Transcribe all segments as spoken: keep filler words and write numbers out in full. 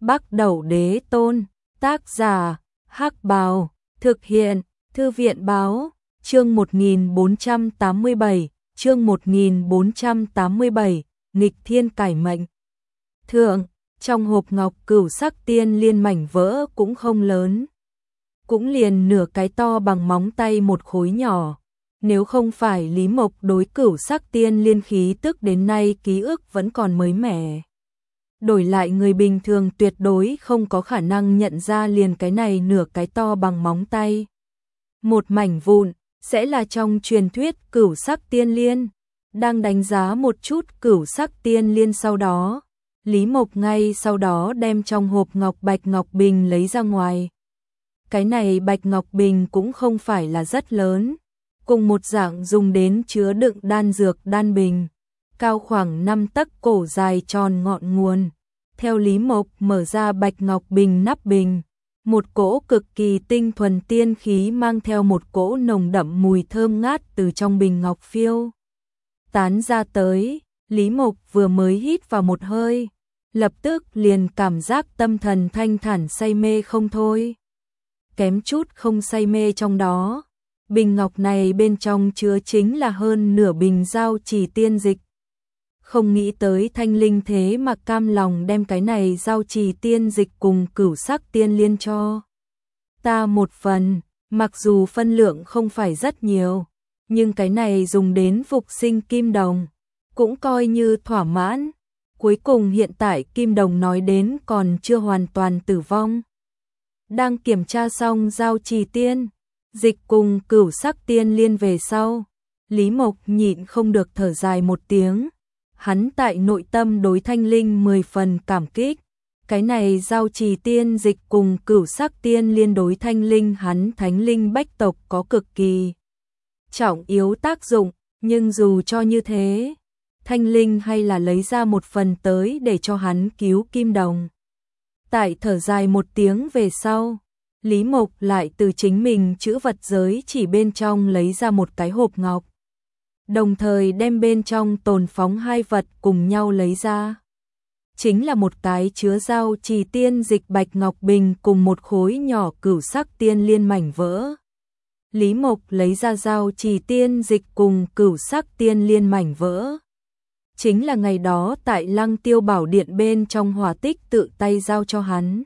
Bắc Đẩu Đế Tôn, tác giả, Hắc Bào, thực hiện, Thư viện Báo, chương một nghìn bốn trăm tám mươi bảy, chương một nghìn bốn trăm tám mươi bảy, nghịch thiên cải mệnh. Thượng, trong hộp ngọc cửu sắc tiên liên mảnh vỡ cũng không lớn, cũng liền nửa cái to bằng móng tay một khối nhỏ. Nếu không phải Lý Mộc đối cửu sắc tiên liên khí tức đến nay ký ức vẫn còn mới mẻ, đổi lại người bình thường tuyệt đối không có khả năng nhận ra liền cái này nửa cái to bằng móng tay. Một mảnh vụn, sẽ là trong truyền thuyết cửu sắc tiên liên. Đang đánh giá một chút cửu sắc tiên liên sau đó, Lý Mộc ngay sau đó đem trong hộp ngọc bạch ngọc bình lấy ra ngoài. Cái này bạch ngọc bình cũng không phải là rất lớn, cùng một dạng dùng đến chứa đựng đan dược đan bình, cao khoảng năm tấc, cổ dài tròn ngọn nguồn. Theo Lý Mộc mở ra bạch ngọc bình nắp bình, một cỗ cực kỳ tinh thuần tiên khí mang theo một cỗ nồng đậm mùi thơm ngát từ trong bình ngọc phiêu tán ra tới. Lý Mộc vừa mới hít vào một hơi, lập tức liền cảm giác tâm thần thanh thản, say mê không thôi. Kém chút không say mê trong đó. Bình ngọc này bên trong chứa chính là hơn nửa bình giao trì tiên dịch. Không nghĩ tới Thanh Linh thế mà cam lòng đem cái này giao trì tiên dịch cùng cửu sắc tiên liên cho ta một phần, mặc dù phân lượng không phải rất nhiều, nhưng cái này dùng đến phục sinh kim đồng, cũng coi như thỏa mãn. Cuối cùng hiện tại kim đồng nói đến còn chưa hoàn toàn tử vong. Đang kiểm tra xong giao trì tiên dịch cùng cửu sắc tiên liên về sau, Lý Mộc nhịn không được thở dài một tiếng. Hắn tại nội tâm đối Thanh Linh mười phần cảm kích. Cái này giao trì tiên dịch cùng cửu sắc tiên liên đối Thanh Linh hắn Thánh Linh bách tộc có cực kỳ trọng yếu tác dụng, nhưng dù cho như thế, Thanh Linh hay là lấy ra một phần tới để cho hắn cứu kim đồng. Tại thở dài một tiếng về sau, Lý Mộc lại từ chính mình chữ vật giới chỉ bên trong lấy ra một cái hộp ngọc, đồng thời đem bên trong tồn phóng hai vật cùng nhau lấy ra. Chính là một cái chứa giao trì tiên dịch bạch ngọc bình cùng một khối nhỏ cửu sắc tiên liên mảnh vỡ. Lý Mộc lấy ra giao trì tiên dịch cùng cửu sắc tiên liên mảnh vỡ, chính là ngày đó tại Lăng Tiêu Bảo Điện bên trong hỏa tích tự tay giao cho hắn.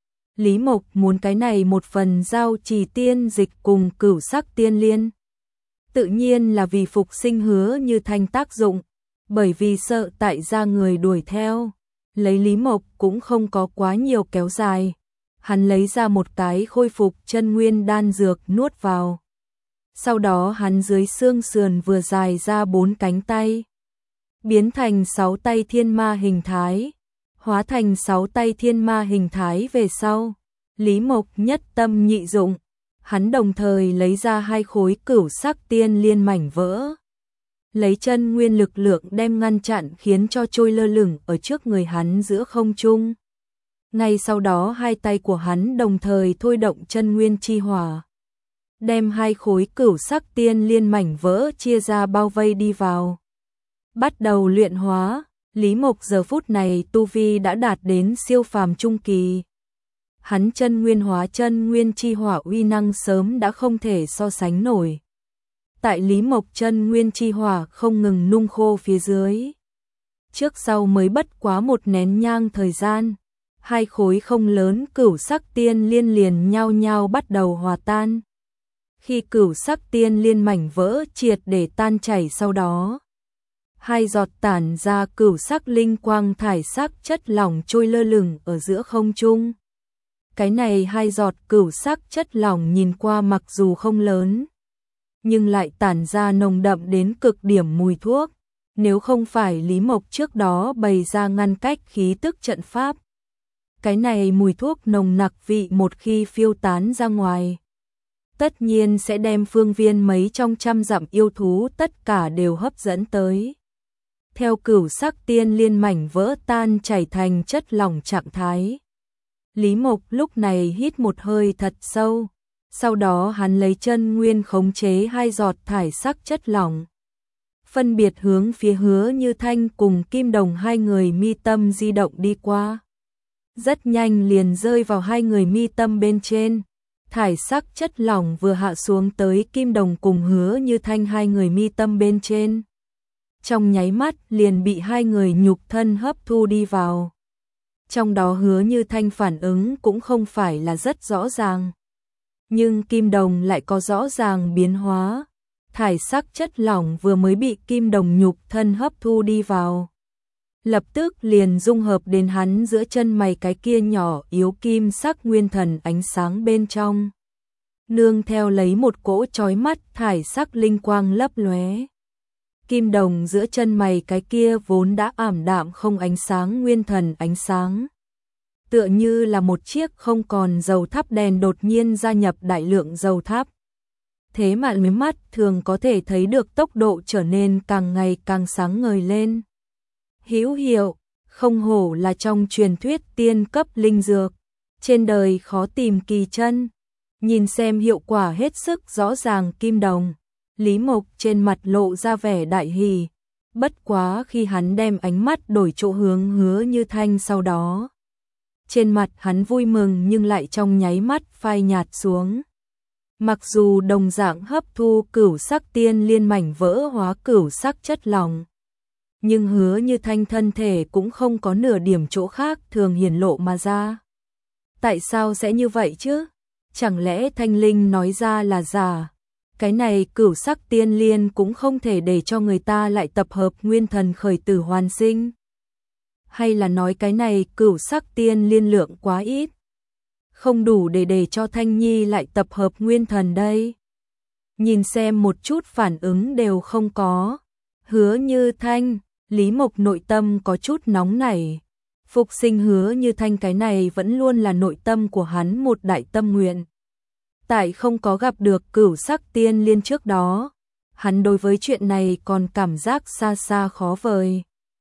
Lý Mộc muốn cái này một phần giao trì tiên dịch cùng cửu sắc tiên liên, tự nhiên là vì phục sinh Hứa Như Thanh tác dụng, bởi vì sợ tại gia người đuổi theo, lấy Lý Mộc cũng không có quá nhiều kéo dài. Hắn lấy ra một cái khôi phục chân nguyên đan dược nuốt vào. Sau đó hắn dưới xương sườn vừa dài ra bốn cánh tay, biến thành sáu tay thiên ma hình thái. Hóa thành sáu tay thiên ma hình thái về sau, Lý Mộc nhất tâm nhị dụng, hắn đồng thời lấy ra hai khối cửu sắc tiên liên mảnh vỡ, lấy chân nguyên lực lượng đem ngăn chặn khiến cho trôi lơ lửng ở trước người hắn giữa không trung. Ngay sau đó hai tay của hắn đồng thời thôi động chân nguyên chi hỏa, đem hai khối cửu sắc tiên liên mảnh vỡ chia ra bao vây đi vào. Bắt đầu luyện hóa. Lý Mộc giờ phút này tu vi đã đạt đến siêu phàm trung kỳ. Hắn chân nguyên hóa chân nguyên chi hỏa uy năng sớm đã không thể so sánh nổi. Tại Lý Mộc chân nguyên chi hỏa không ngừng nung khô phía dưới, trước sau mới bất quá một nén nhang thời gian, hai khối không lớn cửu sắc tiên liên liền nhau nhau bắt đầu hòa tan. Khi cửu sắc tiên liên mảnh vỡ triệt để tan chảy sau đó, hai giọt tản ra cửu sắc linh quang thải sắc chất lỏng trôi lơ lửng ở giữa không trung. Cái này hai giọt cửu sắc chất lỏng nhìn qua mặc dù không lớn, nhưng lại tản ra nồng đậm đến cực điểm mùi thuốc. Nếu không phải Lý Mộc trước đó bày ra ngăn cách khí tức trận pháp, cái này mùi thuốc nồng nặc vị một khi phiêu tán ra ngoài, tất nhiên sẽ đem phương viên mấy trong trăm dặm yêu thú tất cả đều hấp dẫn tới. Theo cửu sắc tiên liên mảnh vỡ tan chảy thành chất lỏng trạng thái, Lý Mộc lúc này hít một hơi thật sâu, sau đó hắn lấy chân nguyên khống chế hai giọt thải sắc chất lỏng, phân biệt hướng phía Hứa Như Thanh cùng kim đồng hai người mi tâm di động đi qua. rất nhanh liền rơi vào hai người mi tâm bên trên. Thải sắc chất lỏng vừa hạ xuống tới Kim Đồng cùng Hứa Như Thanh hai người mi tâm bên trên. Trong nháy mắt liền bị hai người nhục thân hấp thu đi vào. Trong đó Hứa Như Thanh phản ứng cũng không phải là rất rõ ràng. Nhưng Kim Đồng lại có rõ ràng biến hóa. Thải sắc chất lỏng vừa mới bị Kim Đồng nhục thân hấp thu đi vào. Lập tức liền dung hợp đến hắn giữa chân mày cái kia nhỏ yếu kim sắc nguyên thần ánh sáng bên trong. Nương theo lấy một cỗ chói mắt thải sắc linh quang lấp lóe. Kim Đồng giữa chân mày cái kia vốn đã ảm đạm không ánh sáng nguyên thần ánh sáng. Tựa như là một chiếc không còn dầu thắp đèn đột nhiên gia nhập đại lượng dầu thắp. Thế mà mấy mắt thường có thể thấy được tốc độ trở nên càng ngày càng sáng ngời lên. Hữu hiệu, không hổ là trong truyền thuyết tiên cấp linh dược. Trên đời khó tìm kỳ chân. Nhìn xem hiệu quả hết sức rõ ràng Kim Đồng. Lý Mộc trên mặt lộ ra vẻ đại hỉ. Bất quá khi hắn đem ánh mắt đổi chỗ hướng Hứa Như Thanh sau đó. Trên mặt hắn vui mừng nhưng lại trong nháy mắt phai nhạt xuống. Mặc dù đồng dạng hấp thu cửu sắc tiên liên mảnh vỡ hóa cửu sắc chất lỏng. Nhưng Hứa Như Thanh thân thể cũng không có nửa điểm chỗ khác thường hiển lộ mà ra. Tại sao sẽ như vậy chứ? Chẳng lẽ Thanh Linh nói ra là giả? Cái này cửu sắc tiên liên cũng không thể để cho người ta lại tập hợp nguyên thần khởi tử hoàn sinh. Hay là nói cái này cửu sắc tiên liên lượng quá ít? Không đủ để để cho Thanh Nhi lại tập hợp nguyên thần đây. Nhìn xem một chút phản ứng đều không có. Hứa Như Thanh, Lý Mộc nội tâm có chút nóng nảy. Phục sinh Hứa Như Thanh cái này vẫn luôn là nội tâm của hắn một đại tâm nguyện. Tại không có gặp được cửu sắc tiên liên trước đó, hắn đối với chuyện này còn cảm giác xa xa khó vời.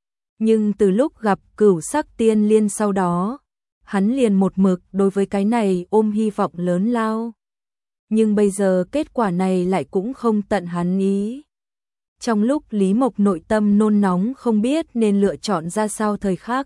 Nhưng từ lúc gặp cửu sắc tiên liên sau đó, hắn liền một mực đối với cái này ôm hy vọng lớn lao. Nhưng bây giờ kết quả này lại cũng không tận hắn ý. Trong lúc Lý Mộc nội tâm nôn nóng không biết nên lựa chọn ra sao thời khắc.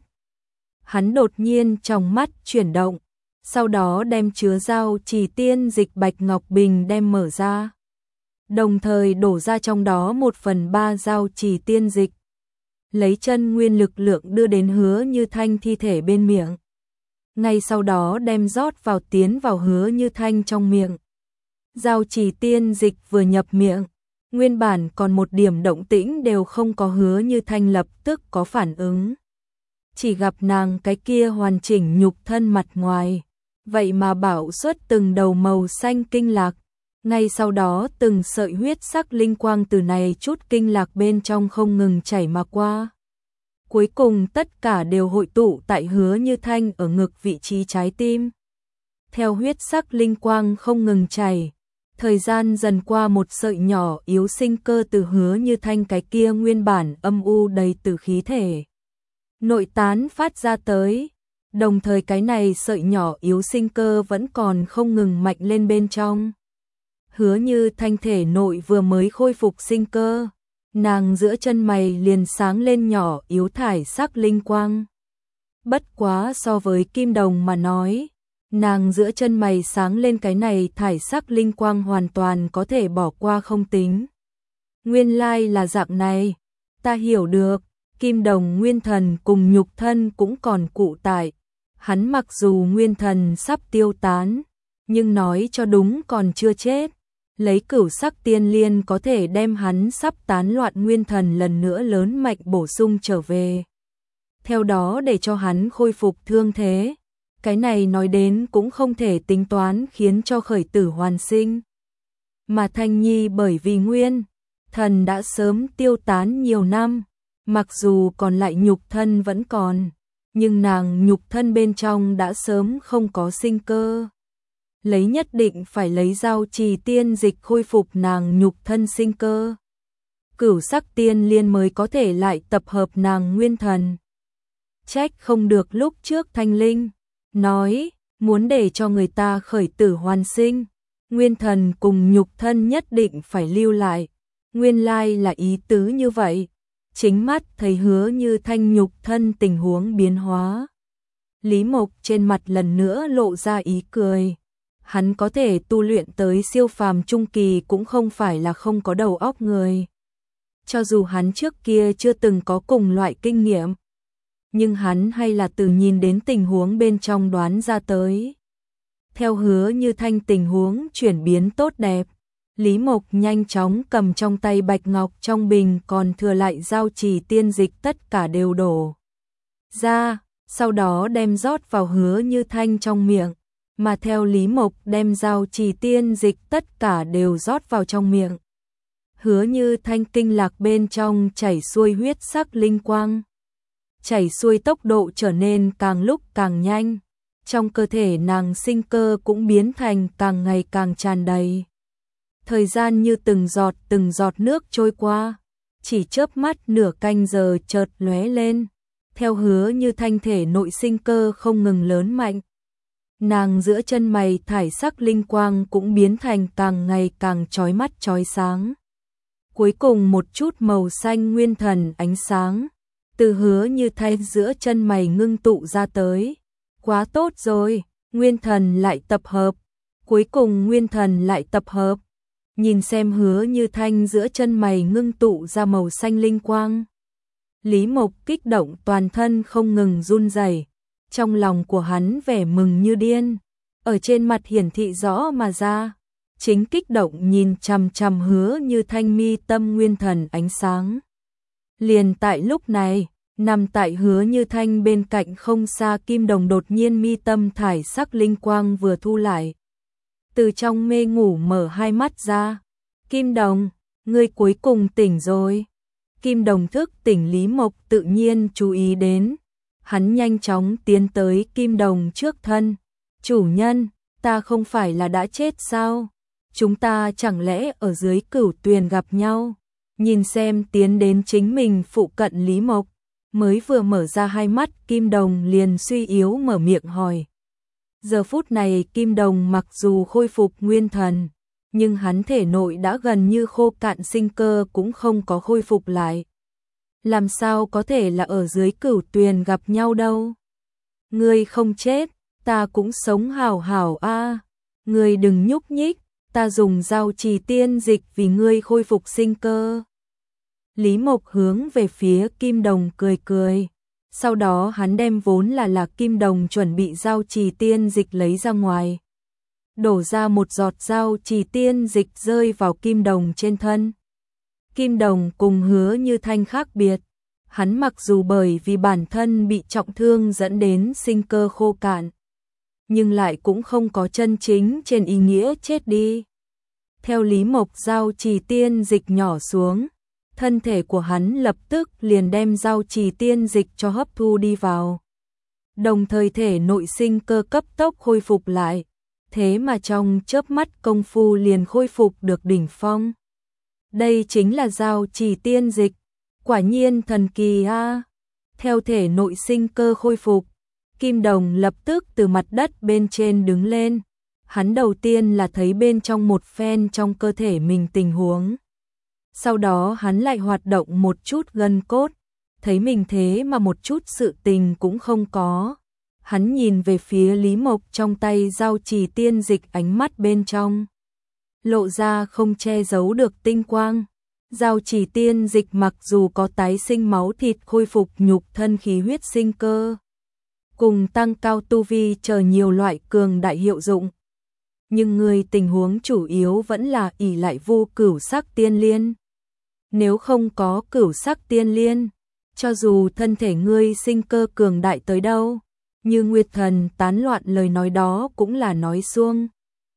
Hắn đột nhiên trong mắt chuyển động, sau đó đem chứa giao chỉ tiên dịch bạch ngọc bình đem mở ra. Đồng thời đổ ra trong đó một phần ba giao chỉ tiên dịch. Lấy chân nguyên lực lượng đưa đến Hứa Như Thanh thi thể bên miệng. Ngay sau đó đem rót vào tiến vào Hứa Như Thanh trong miệng. Giao chỉ tiên dịch vừa nhập miệng, nguyên bản còn một điểm động tĩnh đều không có Hứa Như Thanh lập tức có phản ứng. Chỉ gặp nàng cái kia hoàn chỉnh nhục thân mặt ngoài, vậy mà bảo xuất từng đầu màu xanh kinh lạc. Ngay sau đó từng sợi huyết sắc linh quang từ này chút kinh lạc bên trong không ngừng chảy mà qua. Cuối cùng tất cả đều hội tụ tại Hứa Như Thanh ở ngực vị trí trái tim. Theo huyết sắc linh quang không ngừng chảy, thời gian dần qua một sợi nhỏ yếu sinh cơ từ Hứa Như Thanh cái kia nguyên bản âm u đầy tử khí thể. Nội tán phát ra tới, đồng thời cái này sợi nhỏ yếu sinh cơ vẫn còn không ngừng mạnh lên bên trong. Hứa Như Thanh thể nội vừa mới khôi phục sinh cơ, nàng giữa chân mày liền sáng lên nhỏ yếu thải sắc linh quang. Bất quá so với Kim Đồng mà nói, nàng giữa chân mày sáng lên cái này thải sắc linh quang hoàn toàn có thể bỏ qua không tính. Nguyên lai là dạng này, ta hiểu được, Kim Đồng nguyên thần cùng nhục thân cũng còn cụ tại. Hắn mặc dù nguyên thần sắp tiêu tán, nhưng nói cho đúng còn chưa chết. Lấy cửu sắc tiên liên có thể đem hắn sắp tán loạn nguyên thần lần nữa lớn mạnh bổ sung trở về. Theo đó để cho hắn khôi phục thương thế. Cái này nói đến cũng không thể tính toán khiến cho khởi tử hoàn sinh. Mà Thanh Nhi bởi vì nguyên thần đã sớm tiêu tán nhiều năm, mặc dù còn lại nhục thân vẫn còn, nhưng nàng nhục thân bên trong đã sớm không có sinh cơ. Lấy nhất định phải lấy giao trì tiên dịch khôi phục nàng nhục thân sinh cơ. Cửu sắc tiên liên mới có thể lại tập hợp nàng nguyên thần. Trách không được lúc trước Thanh Linh nói, muốn để cho người ta khởi tử hoàn sinh, nguyên thần cùng nhục thân nhất định phải lưu lại. Nguyên lai là ý tứ như vậy. Chính mắt thấy Hứa Như Thanh nhục thân tình huống biến hóa. Lý Mộc trên mặt lần nữa lộ ra ý cười. Hắn có thể tu luyện tới siêu phàm trung kỳ cũng không phải là không có đầu óc người. Cho dù hắn trước kia chưa từng có cùng loại kinh nghiệm, nhưng hắn hay là từ nhìn đến tình huống bên trong đoán ra tới. Theo Hứa Như Thanh tình huống chuyển biến tốt đẹp, Lý Mộc nhanh chóng cầm trong tay bạch ngọc trong bình còn thừa lại giao trì tiên dịch tất cả đều đổ ra, sau đó đem rót vào Hứa Như Thanh trong miệng, mà theo Lý Mộc đem giao trì tiên dịch tất cả đều rót vào trong miệng. Hứa Như Thanh kinh lạc bên trong chảy xuôi huyết sắc linh quang. Chảy xuôi tốc độ trở nên càng lúc càng nhanh, trong cơ thể nàng sinh cơ cũng biến thành càng ngày càng tràn đầy. Thời gian như từng giọt từng giọt nước trôi qua, chỉ chớp mắt nửa canh giờ chợt lóe lên, theo Hứa Như Thanh thể nội sinh cơ không ngừng lớn mạnh. Nàng giữa chân mày thải sắc linh quang cũng biến thành càng ngày càng chói mắt chói sáng. Cuối cùng một chút màu xanh nguyên thần ánh sáng từ Hứa Như Thanh giữa chân mày ngưng tụ ra tới. Quá tốt rồi, nguyên thần lại tập hợp. Cuối cùng nguyên thần lại tập hợp. Nhìn xem Hứa Như Thanh giữa chân mày ngưng tụ ra màu xanh linh quang. Lý Mộc kích động toàn thân không ngừng run rẩy, trong lòng của hắn vẻ mừng như điên, ở trên mặt hiển thị rõ mà ra. Chính kích động nhìn chằm chằm Hứa Như Thanh mi tâm nguyên thần ánh sáng. Liền tại lúc này, nằm tại Hứa Như Thanh bên cạnh không xa Kim Đồng đột nhiên mi tâm thải sắc linh quang vừa thu lại. Từ trong mê ngủ mở hai mắt ra. Kim Đồng, ngươi cuối cùng tỉnh rồi. Kim Đồng thức tỉnh Lý Mộc tự nhiên chú ý đến. Hắn nhanh chóng tiến tới Kim Đồng trước thân. Chủ nhân, ta không phải là đã chết sao? Chúng ta chẳng lẽ ở dưới Cửu Tuyền gặp nhau? Nhìn xem tiến đến chính mình phụ cận Lý Mộc, mới vừa mở ra hai mắt Kim Đồng liền suy yếu mở miệng hỏi. Giờ phút này Kim Đồng mặc dù khôi phục nguyên thần, nhưng hắn thể nội đã gần như khô cạn sinh cơ cũng không có khôi phục lại. Làm sao có thể là ở dưới Cửu Tuyền gặp nhau đâu? Ngươi không chết, ta cũng sống hảo hảo a. À. Ngươi đừng nhúc nhích, ta dùng giao trì tiên dịch vì ngươi khôi phục sinh cơ. Lý Mộc hướng về phía Kim Đồng cười cười. Sau đó hắn đem vốn là là Kim Đồng chuẩn bị giao trì tiên dịch lấy ra ngoài. Đổ ra một giọt giao trì tiên dịch rơi vào Kim Đồng trên thân. Kim Đồng cùng Hứa Như Thanh khác biệt. Hắn mặc dù bởi vì bản thân bị trọng thương dẫn đến sinh cơ khô cạn, nhưng lại cũng không có chân chính trên ý nghĩa chết đi. Theo Lý Mộc giao trì tiên dịch nhỏ xuống, thân thể của hắn lập tức liền đem giao trì tiên dịch cho hấp thu đi vào. Đồng thời thể nội sinh cơ cấp tốc khôi phục lại, thế mà trong chớp mắt công phu liền khôi phục được đỉnh phong. Đây chính là giao trì tiên dịch, quả nhiên thần kỳ a. À. Theo thể nội sinh cơ khôi phục, Kim Đồng lập tức từ mặt đất bên trên đứng lên. Hắn đầu tiên là thấy bên trong một phen trong cơ thể mình tình huống. Sau đó hắn lại hoạt động một chút gân cốt, thấy mình thế mà một chút sự tình cũng không có. Hắn nhìn về phía Lý Mộc trong tay giao trì tiên dịch, ánh mắt bên trong lộ ra không che giấu được tinh quang. Giao trì tiên dịch mặc dù có tái sinh máu thịt, khôi phục nhục thân khí huyết sinh cơ, cùng tăng cao tu vi chờ nhiều loại cường đại hiệu dụng, nhưng người tình huống chủ yếu vẫn là ỷ lại vô cửu sắc tiên liên. Nếu không có cửu sắc tiên liên, cho dù thân thể ngươi sinh cơ cường đại tới đâu, như Nguyệt Thần tán loạn lời nói đó cũng là nói suông.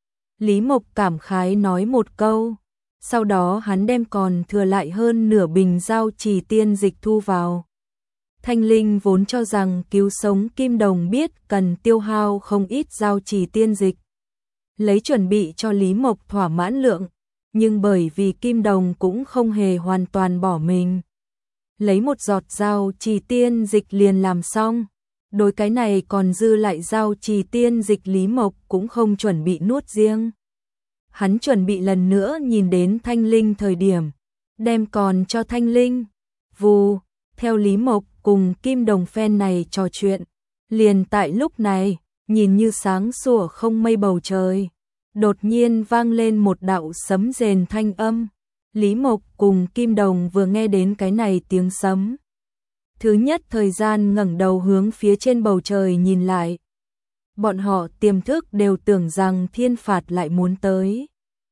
Lý Mộc cảm khái nói một câu, sau đó hắn đem còn thừa lại hơn nửa bình giao trì tiên dịch thu vào. Thanh Linh vốn cho rằng cứu sống Kim Đồng biết cần tiêu hao không ít giao trì tiên dịch, lấy chuẩn bị cho Lý Mộc thỏa mãn lượng, nhưng bởi vì Kim Đồng cũng không hề hoàn toàn bỏ mình, lấy một giọt giao trì tiên dịch liền làm xong. Đối cái này còn dư lại giao trì tiên dịch Lý Mộc cũng không chuẩn bị nuốt riêng. Hắn chuẩn bị lần nữa nhìn đến Thanh Linh thời điểm, đem còn cho Thanh Linh. Vù, theo Lý Mộc cùng Kim Đồng phen này trò chuyện, Liền tại lúc này, nhìn như sáng sủa không mây bầu trời, đột nhiên vang lên một đạo sấm rền thanh âm. Lý Mộc cùng Kim Đồng vừa nghe đến cái này tiếng sấm, thứ nhất thời gian ngẩng đầu hướng phía trên bầu trời nhìn lại. Bọn họ tiềm thức đều tưởng rằng thiên phạt lại muốn tới.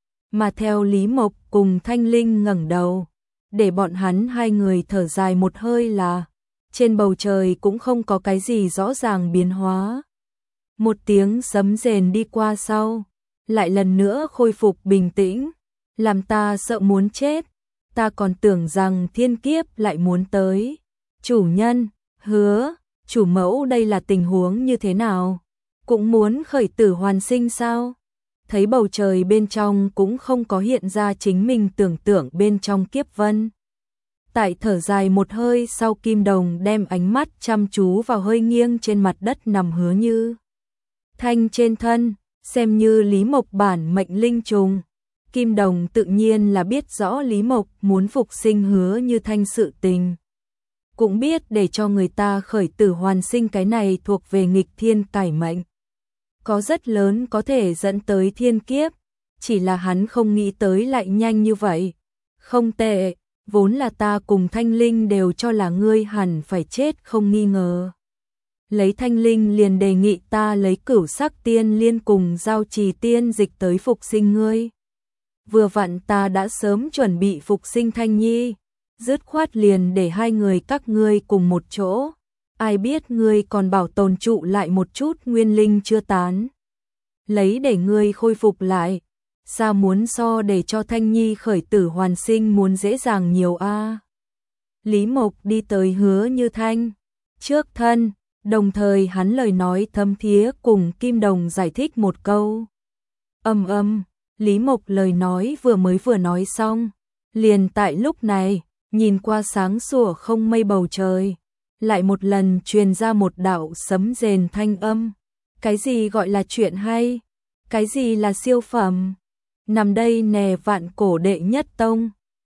Mà theo Lý Mộc cùng Thanh Linh ngẩng đầu, để bọn hắn hai người thở dài một hơi là trên bầu trời cũng không có cái gì rõ ràng biến hóa. Một tiếng sấm rền đi qua sau, lại lần nữa khôi phục bình tĩnh, làm ta sợ muốn chết, ta còn tưởng rằng thiên kiếp lại muốn tới. Chủ nhân, Hứa, chủ mẫu đây là tình huống như thế nào? Cũng muốn khởi tử hoàn sinh sao? Thấy bầu trời bên trong cũng không có hiện ra chính mình tưởng tượng bên trong kiếp vân. Tại thở dài một hơi sau, Kim Đồng đem ánh mắt chăm chú vào hơi nghiêng trên mặt đất nằm Hứa Như Thanh trên thân, xem như Lý Mộc bản mệnh linh trùng. Kim Đồng tự nhiên là biết rõ Lý Mộc muốn phục sinh Hứa Như Thanh sự tình. Cũng biết để cho người ta khởi tử hoàn sinh cái này thuộc về nghịch thiên cải mệnh. Có rất lớn có thể dẫn tới thiên kiếp, chỉ là hắn không nghĩ tới lại nhanh như vậy. Không tệ, vốn là ta cùng Thanh Linh đều cho là ngươi hẳn phải chết không nghi ngờ. Lấy Thanh Linh liền đề nghị ta lấy Cửu Sắc Tiên Liên cùng Giao Trì Tiên Dịch tới phục sinh ngươi. Vừa vặn ta đã sớm chuẩn bị phục sinh Thanh Nhi, dứt khoát liền để hai người các ngươi cùng một chỗ. Ai biết ngươi còn bảo tồn trụ lại một chút nguyên linh chưa tán, lấy để ngươi khôi phục lại, sao muốn so để cho Thanh Nhi khởi tử hoàn sinh muốn dễ dàng nhiều a. À. Lý Mộc đi tới Hứa Như Thanh trước thân, đồng thời hắn lời nói thâm thía cùng Kim Đồng giải thích một câu. Âm âm, Lý Mộc lời nói vừa mới vừa nói xong, liền tại lúc này, nhìn qua sáng sủa không mây bầu trời, lại một lần truyền ra một đạo sấm rền thanh âm. Cái gì gọi là chuyện hay? Cái gì là siêu phẩm? Nằm đây nè vạn cổ đệ nhất tông,